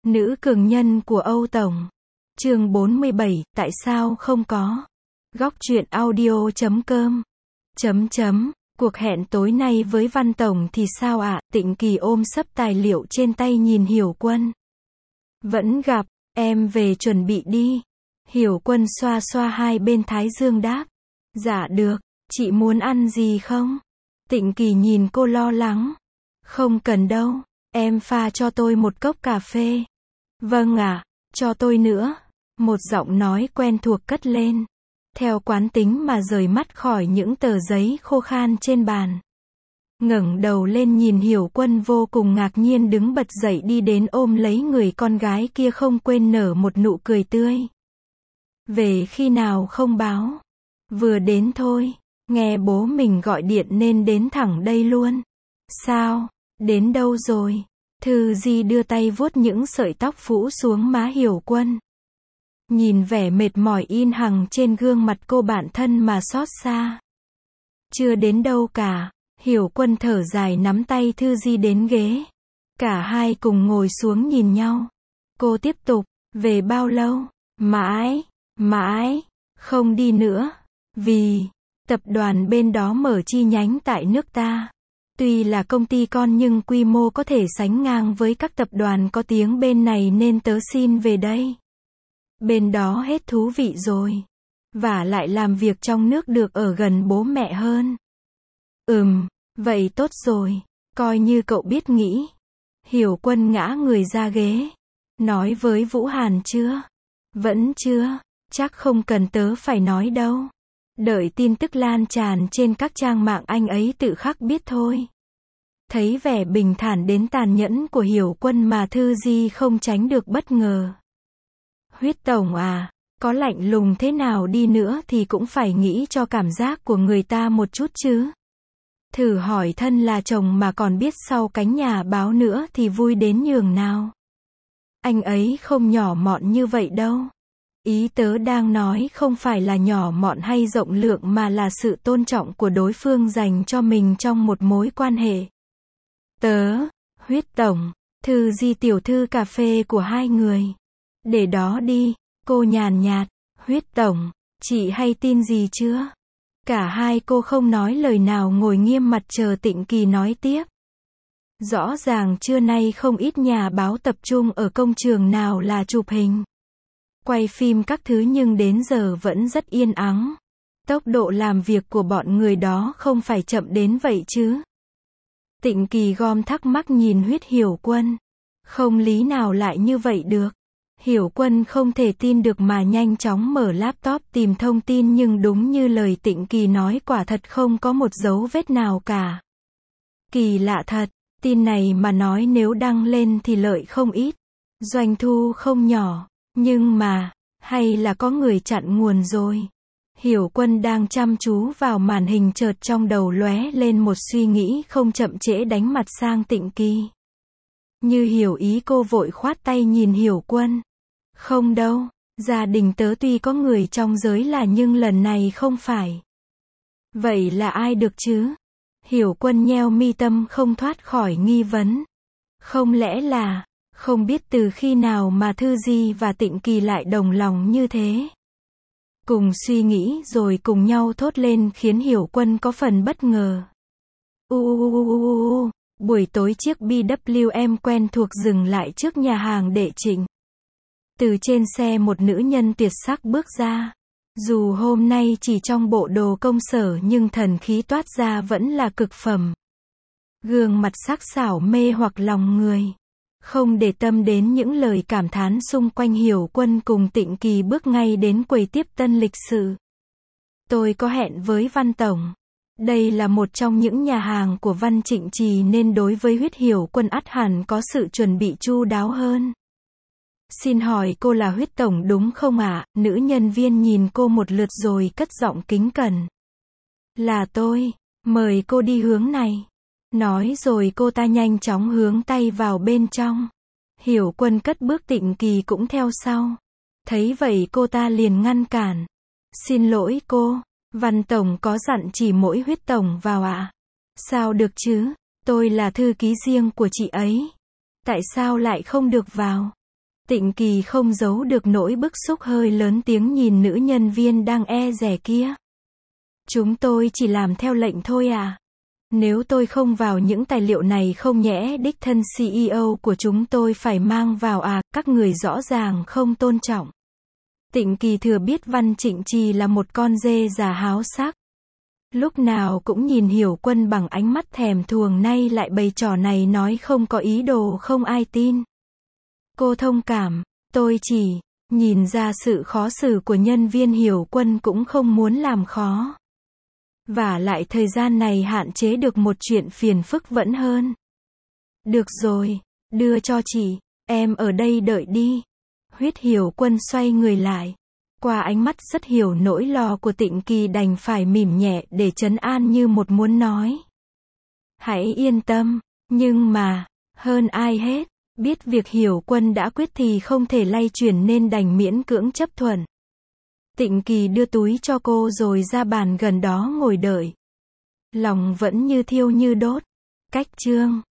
Nữ cường nhân của Âu Tổng. Chương 47, tại sao không có? Góc truyện audio.com. Cuộc hẹn tối nay với Văn Tổng thì sao ạ? Tịnh Kỳ ôm sấp tài liệu trên tay nhìn Hiểu Quân. Vẫn gặp, em về chuẩn bị đi. Hiểu Quân xoa xoa hai bên thái dương đáp. Dạ được, chị muốn ăn gì không? Tịnh Kỳ nhìn cô lo lắng. Không cần đâu, em pha cho tôi một cốc cà phê. Vâng ạ, cho tôi nữa. Một giọng nói quen thuộc cất lên. Theo quán tính mà rời mắt khỏi những tờ giấy khô khan trên bàn. Ngẩng đầu lên nhìn Hiểu Quân vô cùng ngạc nhiên đứng bật dậy đi đến ôm lấy người con gái kia không quên nở một nụ cười tươi. Về khi nào không báo? Vừa đến thôi, nghe bố mình gọi điện nên đến thẳng đây luôn. Sao? Đến đâu rồi? Thư Di đưa tay vuốt những sợi tóc phũ xuống má Hiểu Quân. Nhìn vẻ mệt mỏi in hằn trên gương mặt cô bạn thân mà xót xa. Chưa đến đâu cả, Hiểu Quân thở dài nắm tay Thư Di đến ghế. Cả hai cùng ngồi xuống nhìn nhau. Cô tiếp tục, về bao lâu? Mãi, không đi nữa. Vì, tập đoàn bên đó mở chi nhánh tại nước ta. Tuy là công ty con nhưng quy mô có thể sánh ngang với các tập đoàn có tiếng bên này nên tớ xin về đây. Bên đó hết thú vị rồi. Và lại làm việc trong nước được ở gần bố mẹ hơn. Vậy tốt rồi. Coi như cậu biết nghĩ. Hiểu Quân ngã người ra ghế. Nói với Vũ Hàn chưa? Vẫn chưa. Chắc không cần tớ phải nói đâu. Đợi tin tức lan tràn trên các trang mạng anh ấy tự khắc biết thôi. Thấy vẻ bình thản đến tàn nhẫn của Hiểu Quân mà Thư Di không tránh được bất ngờ. Huyết Tổng à, có lạnh lùng thế nào đi nữa thì cũng phải nghĩ cho cảm giác của người ta một chút chứ. Thử hỏi thân là chồng mà còn biết sau cánh nhà báo nữa thì vui đến nhường nào. Anh ấy không nhỏ mọn như vậy đâu. Ý tớ đang nói không phải là nhỏ mọn hay rộng lượng mà là sự tôn trọng của đối phương dành cho mình trong một mối quan hệ. Huyết Tổng, Thư Di tiểu thư cà phê của hai người. Để đó đi, cô nhàn nhạt. Huyết Tổng, chị hay tin gì chưa? Cả hai cô không nói lời nào ngồi nghiêm mặt chờ Tịnh Kỳ nói tiếp. Rõ ràng trưa nay không ít nhà báo tập trung ở công trường nào là chụp hình. Quay phim các thứ nhưng đến giờ vẫn rất yên ắng. Tốc độ làm việc của bọn người đó không phải chậm đến vậy chứ. Tịnh Kỳ gom thắc mắc nhìn Hiểu Quân. Không lý nào lại như vậy được. Hiểu Quân không thể tin được mà nhanh chóng mở laptop tìm thông tin nhưng đúng như lời Tịnh Kỳ nói quả thật không có một dấu vết nào cả. Kỳ lạ thật, tin này mà nói nếu đăng lên thì lợi không ít. Doanh thu không nhỏ, nhưng mà, hay là có người chặn nguồn rồi. Hiểu Quân đang chăm chú vào màn hình chợt trong đầu lóe lên một suy nghĩ không chậm trễ đánh mặt sang Tịnh Kỳ. Như hiểu ý cô vội khoát tay nhìn Hiểu Quân. Không đâu, gia đình tớ tuy có người trong giới là nhưng lần này không phải. Vậy là ai được chứ? Hiểu Quân nheo mi tâm không thoát khỏi nghi vấn. Không lẽ là, không biết từ khi nào mà Thư Di và Tịnh Kỳ lại đồng lòng như thế. Cùng suy nghĩ rồi cùng nhau thốt lên khiến Hiểu Quân có phần bất ngờ. Buổi tối chiếc BWM quen thuộc dừng lại trước nhà hàng Đệ Trịnh. Từ trên xe một nữ nhân tuyệt sắc bước ra. Dù hôm nay chỉ trong bộ đồ công sở nhưng thần khí toát ra vẫn là cực phẩm. Gương mặt sắc sảo mê hoặc lòng người. Không để tâm đến những lời cảm thán xung quanh Hiểu Quân cùng Tịnh Kỳ bước ngay đến quầy tiếp tân lịch sự. Tôi có hẹn với Văn Tổng. Đây là một trong những nhà hàng của Văn Trịnh Trì nên đối với Hiểu Quân ắt hẳn có sự chuẩn bị chu đáo hơn. Xin hỏi cô là Huyết Tổng đúng không ạ? Nữ nhân viên nhìn cô một lượt rồi cất giọng kính cẩn. Là tôi, mời cô đi hướng này. Nói rồi cô ta nhanh chóng hướng tay vào bên trong. Hiểu Quân cất bước Tịnh Kỳ cũng theo sau. Thấy vậy cô ta liền ngăn cản. Xin lỗi cô, Văn Tổng có dặn chỉ mỗi Huyết Tổng vào ạ. Sao được chứ, tôi là thư ký riêng của chị ấy. Tại sao lại không được vào? Tịnh Kỳ không giấu được nỗi bức xúc, hơi lớn tiếng nhìn nữ nhân viên đang e dè kia. Chúng tôi chỉ làm theo lệnh thôi à? Nếu tôi không vào những tài liệu này không nhẽ đích thân CEO của chúng tôi phải mang vào à? Các người rõ ràng không tôn trọng. Tịnh Kỳ thừa biết Văn Trịnh Trì là một con dê già háo sắc. Lúc nào cũng nhìn Hiểu Quân bằng ánh mắt thèm thuồng, nay lại bày trò này nói không có ý đồ không ai tin. Cô thông cảm, tôi chỉ nhìn ra sự khó xử của nhân viên. Hiểu Quân cũng không muốn làm khó. Vả lại thời gian này hạn chế được một chuyện phiền phức vẫn hơn. Được rồi, đưa cho chị, em ở đây đợi đi. Huyết Hiểu Quân xoay người lại. Qua ánh mắt rất hiểu nỗi lo của Tịnh Kỳ, đành phải mỉm nhẹ để trấn an, như một muốn nói. Hãy yên tâm, nhưng mà, hơn ai hết, biết việc Hiểu Quân đã quyết thì không thể lay chuyển nên đành miễn cưỡng chấp thuận. Tịnh Kỳ đưa túi cho cô rồi ra bàn gần đó ngồi đợi. Lòng vẫn như thiêu như đốt. Cách chương